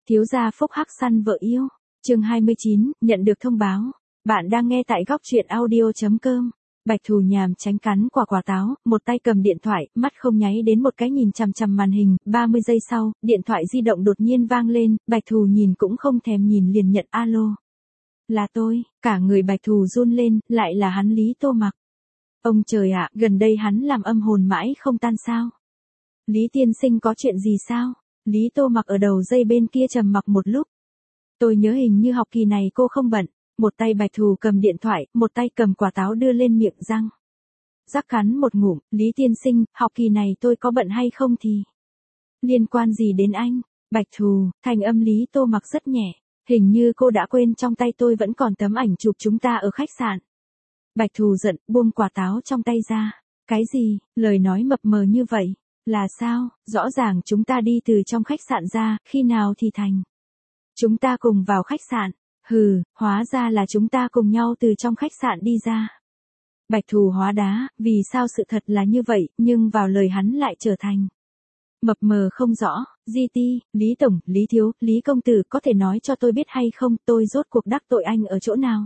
Thiếu gia phúc hắc săn vợ yêu. Chương 29, nhận được thông báo. Bạn đang nghe tại góc truyện audio.com. Bạch Thù nhàm tránh cắn quả táo, một tay cầm điện thoại, mắt không nháy đến một cái nhìn chằm chằm màn hình, 30 giây sau, điện thoại di động đột nhiên vang lên, Bạch Thù nhìn cũng không thèm nhìn liền nhận alo. Là tôi, cả người Bạch Thù run lên, lại là hắn Lý Tô Mặc. Ông trời ạ, gần đây hắn làm âm hồn mãi không tan sao? Lý tiên sinh có chuyện gì sao? Lý Tô Mặc ở đầu dây bên kia trầm mặc một lúc. Tôi nhớ hình như học kỳ này cô không bận. Một tay Bạch Thù cầm điện thoại, một tay cầm quả táo đưa lên miệng răng. Rắc cắn một ngụm, Lý tiên sinh, học kỳ này tôi có bận hay không thì? Liên quan gì đến anh? Bạch Thù, thành âm Lý Tô Mặc rất nhẹ. Hình như cô đã quên trong tay tôi vẫn còn tấm ảnh chụp chúng ta ở khách sạn. Bạch Thù giận, buông quả táo trong tay ra. Cái gì, lời nói mập mờ như vậy? Là sao, rõ ràng chúng ta đi từ trong khách sạn ra, khi nào thì thành? Chúng ta cùng vào khách sạn. Hừ, hóa ra là chúng ta cùng nhau từ trong khách sạn đi ra. Bạch Thù hóa đá, vì sao sự thật là như vậy, nhưng vào lời hắn lại trở thành mập mờ không rõ. GT, Lý Tổng, Lý Thiếu, Lý Công Tử có thể nói cho tôi biết hay không, tôi rốt cuộc đắc tội anh ở chỗ nào?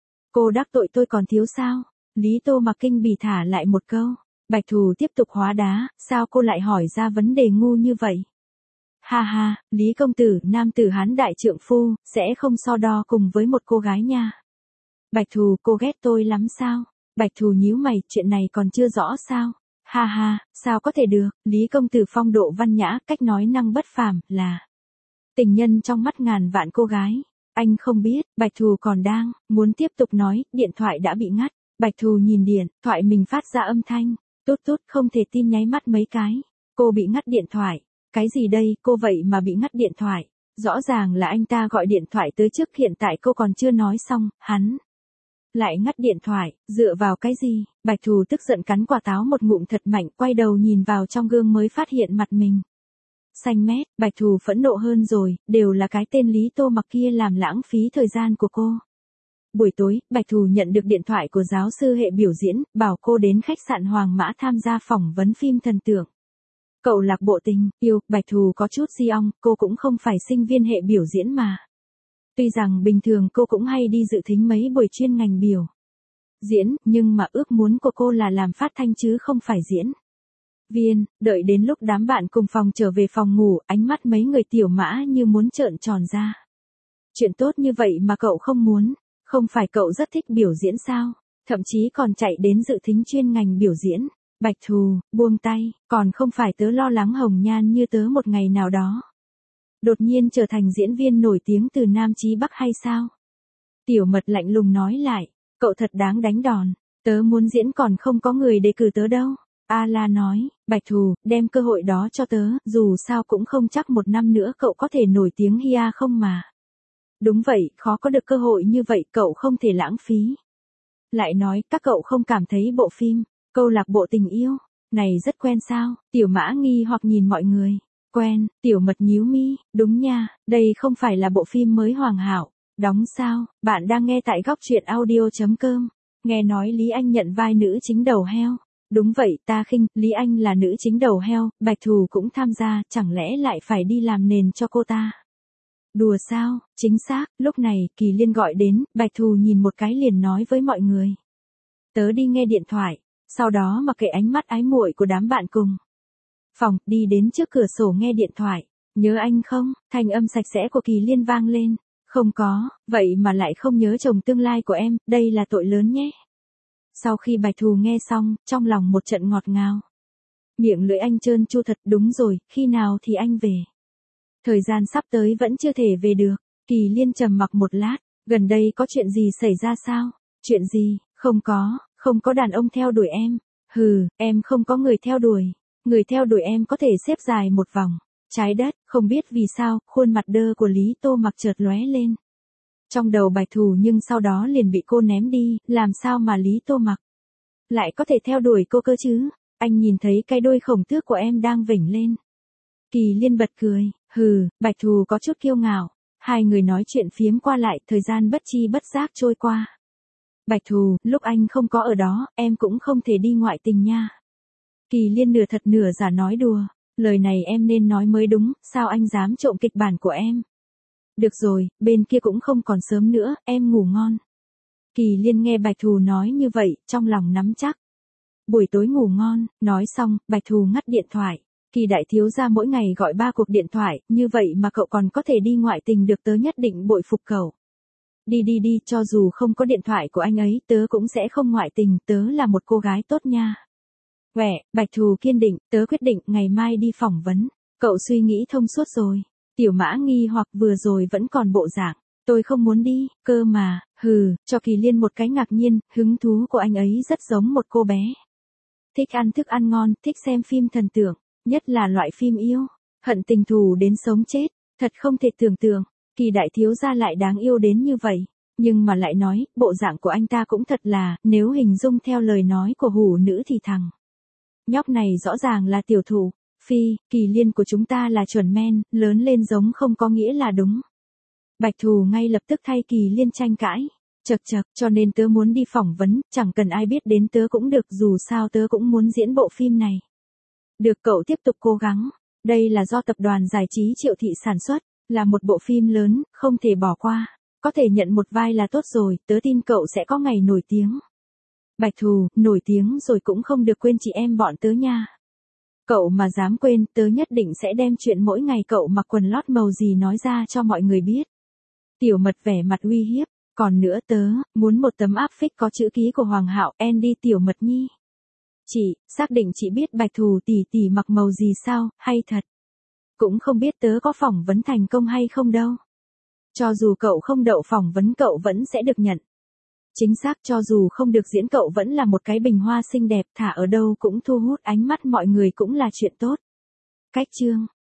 Cô đắc tội tôi còn thiếu sao? Lý Tô Mặc kinh bỉ thả lại một câu. Bạch Thù tiếp tục hóa đá, sao cô lại hỏi ra vấn đề ngu như vậy? Ha ha, Lý Công Tử, nam tử hán đại trượng phu, sẽ không so đo cùng với một cô gái nha. Bạch Thù, cô ghét tôi lắm sao? Bạch Thù nhíu mày, chuyện này còn chưa rõ sao? Ha ha, sao có thể được, Lý Công Tử phong độ văn nhã, cách nói năng bất phàm, là tình nhân trong mắt ngàn vạn cô gái. Anh không biết, Bạch Thù còn đang, muốn tiếp tục nói, điện thoại đã bị ngắt. Bạch Thù nhìn điện, thoại mình phát ra âm thanh, tút tút không thể tin nháy mắt mấy cái. Cô bị ngắt điện thoại. Cái gì đây, cô vậy mà bị ngắt điện thoại. Rõ ràng là anh ta gọi điện thoại tới trước, hiện tại cô còn chưa nói xong, hắn lại ngắt điện thoại, dựa vào cái gì? Bạch Thù tức giận cắn quả táo một ngụm thật mạnh, quay đầu nhìn vào trong gương mới phát hiện mặt mình xanh mét. Bạch Thù phẫn nộ hơn rồi, đều là cái tên Lý Tô Mặc kia làm lãng phí thời gian của cô. Buổi tối, Bạch Thù nhận được điện thoại của giáo sư hệ biểu diễn, bảo cô đến khách sạn Hoàng Mã tham gia phỏng vấn phim thần tượng. Cậu lạc bộ tình yêu. Bạch Thù có chút si ong, cô cũng không phải sinh viên hệ biểu diễn mà. Tuy rằng bình thường cô cũng hay đi dự thính mấy buổi chuyên ngành biểu diễn, nhưng mà ước muốn của cô là làm phát thanh chứ không phải diễn viên. Đợi đến lúc đám bạn cùng phòng trở về phòng ngủ, ánh mắt mấy người Tiểu Mã như muốn trợn tròn ra. Chuyện tốt như vậy mà cậu không muốn, không phải cậu rất thích biểu diễn sao, thậm chí còn chạy đến dự thính chuyên ngành biểu diễn. Bạch Thù, buông tay, còn không phải tớ lo lắng hồng nhan như tớ một ngày nào đó đột nhiên trở thành diễn viên nổi tiếng từ Nam chí Bắc hay sao? Tiểu Mật lạnh lùng nói lại, cậu thật đáng đánh đòn, tớ muốn diễn còn không có người đề cử tớ đâu. A La nói, Bạch Thù, đem cơ hội đó cho tớ, dù sao cũng không chắc một năm nữa cậu có thể nổi tiếng hia không mà. Đúng vậy, khó có được cơ hội như vậy, cậu không thể lãng phí. Lại nói, các cậu không cảm thấy bộ phim Câu lạc bộ tình yêu này rất quen sao? Tiểu Mã nghi hoặc nhìn mọi người. Quen. Tiểu Mật nhíu mi, đúng nha, đây không phải là bộ phim mới Hoàng Hảo đóng sao? Bạn đang nghe tại góc truyện audio.com. Nghe nói Lý Anh nhận vai nữ chính đầu heo. Đúng vậy, ta khinh, Lý Anh là nữ chính đầu heo, Bạch Thù cũng tham gia, chẳng lẽ lại phải đi làm nền cho cô ta? Đùa sao? Chính xác. Lúc này, Kỳ Liên gọi đến, Bạch Thù nhìn một cái liền nói với mọi người. Tớ đi nghe điện thoại. Sau đó mặc kệ ánh mắt ái muội của đám bạn cùng phòng, đi đến trước cửa sổ nghe điện thoại. Nhớ anh không? Thanh âm sạch sẽ của Kỳ Liên vang lên. Không có, vậy mà lại không nhớ chồng tương lai của em, đây là tội lớn nhé. Sau khi Bạch Thù nghe xong, trong lòng một trận ngọt ngào. Miệng lưỡi anh trơn tru thật, đúng rồi, khi nào thì anh về? Thời gian sắp tới vẫn chưa thể về được. Kỳ Liên trầm mặc một lát, gần đây có chuyện gì xảy ra sao? Chuyện gì? Không có đàn ông theo đuổi em. Hừ, em không có người theo đuổi. Người theo đuổi em có thể xếp dài một vòng trái đất. Không biết vì sao, khuôn mặt đơ của Lý Tô Mặc chợt lóe lên trong đầu Bạch Thù, nhưng sau đó liền bị cô ném đi. Làm sao mà Lý Tô Mặc lại có thể theo đuổi cô cơ chứ? Anh nhìn thấy cái đuôi khổng tước của em đang vểnh lên. Kỳ Liên bật cười. Hừ, Bạch Thù có chút kiêu ngạo. Hai người nói chuyện phiếm qua lại, thời gian bất chi bất giác trôi qua. Bạch Thù, lúc anh không có ở đó, em cũng không thể đi ngoại tình nha. Kỳ Liên nửa thật nửa giả nói đùa. Lời này em nên nói mới đúng, sao anh dám trộm kịch bản của em? Được rồi, bên kia cũng không còn sớm nữa, em ngủ ngon. Kỳ Liên nghe Bạch Thù nói như vậy, trong lòng nắm chắc. Buổi tối ngủ ngon, nói xong, Bạch Thù ngắt điện thoại. Kỳ đại thiếu gia mỗi ngày gọi 3 cuộc điện thoại, như vậy mà cậu còn có thể đi ngoại tình được, tớ nhất định bội phục cậu. Đi, cho dù không có điện thoại của anh ấy, tớ cũng sẽ không ngoại tình, tớ là một cô gái tốt nha. Quẻ, Bạch Thù kiên định, tớ quyết định ngày mai đi phỏng vấn. Cậu suy nghĩ thông suốt rồi. Tiểu Mã nghi hoặc vừa rồi vẫn còn bộ dạng. Tôi không muốn đi, cơ mà, cho Kỳ Liên một cái ngạc nhiên, hứng thú của anh ấy rất giống một cô bé. Thích ăn thức ăn ngon, thích xem phim thần tượng, nhất là loại phim yêu, hận tình thù đến sống chết, thật không thể tưởng tượng, Kỳ đại thiếu gia lại đáng yêu đến như vậy. Nhưng mà lại nói, bộ dạng của anh ta cũng thật là, nếu hình dung theo lời nói của hủ nữ thì thằng nhóc này rõ ràng là tiểu thụ. Phi, Kỳ Liên của chúng ta là chuẩn men, lớn lên giống không có nghĩa là đúng. Bạch Thù ngay lập tức thay Kỳ Liên tranh cãi. Chậc, cho nên tớ muốn đi phỏng vấn, chẳng cần ai biết đến tớ cũng được, dù sao tớ cũng muốn diễn bộ phim này. Được, cậu tiếp tục cố gắng. Đây là do tập đoàn giải trí Triệu Thị sản xuất, là một bộ phim lớn, không thể bỏ qua. Có thể nhận một vai là tốt rồi, tớ tin cậu sẽ có ngày nổi tiếng. Bạch Thù, nổi tiếng rồi cũng không được quên chị em bọn tớ nha. Cậu mà dám quên, tớ nhất định sẽ đem chuyện mỗi ngày cậu mặc quần lót màu gì nói ra cho mọi người biết. Tiểu Mật vẻ mặt uy hiếp, còn nữa tớ, muốn một tấm áp phích có chữ ký của Hoàng Hạo, Andy Tiểu Mật nhi. Chị, xác định chị biết Bạch Thù tỷ mặc màu gì sao, hay thật? Cũng không biết tớ có phỏng vấn thành công hay không đâu. Cho dù cậu không đậu phỏng vấn cậu vẫn sẽ được nhận. Chính xác, cho dù không được diễn cậu vẫn là một cái bình hoa xinh đẹp, thả ở đâu cũng thu hút ánh mắt mọi người cũng là chuyện tốt. Cách chương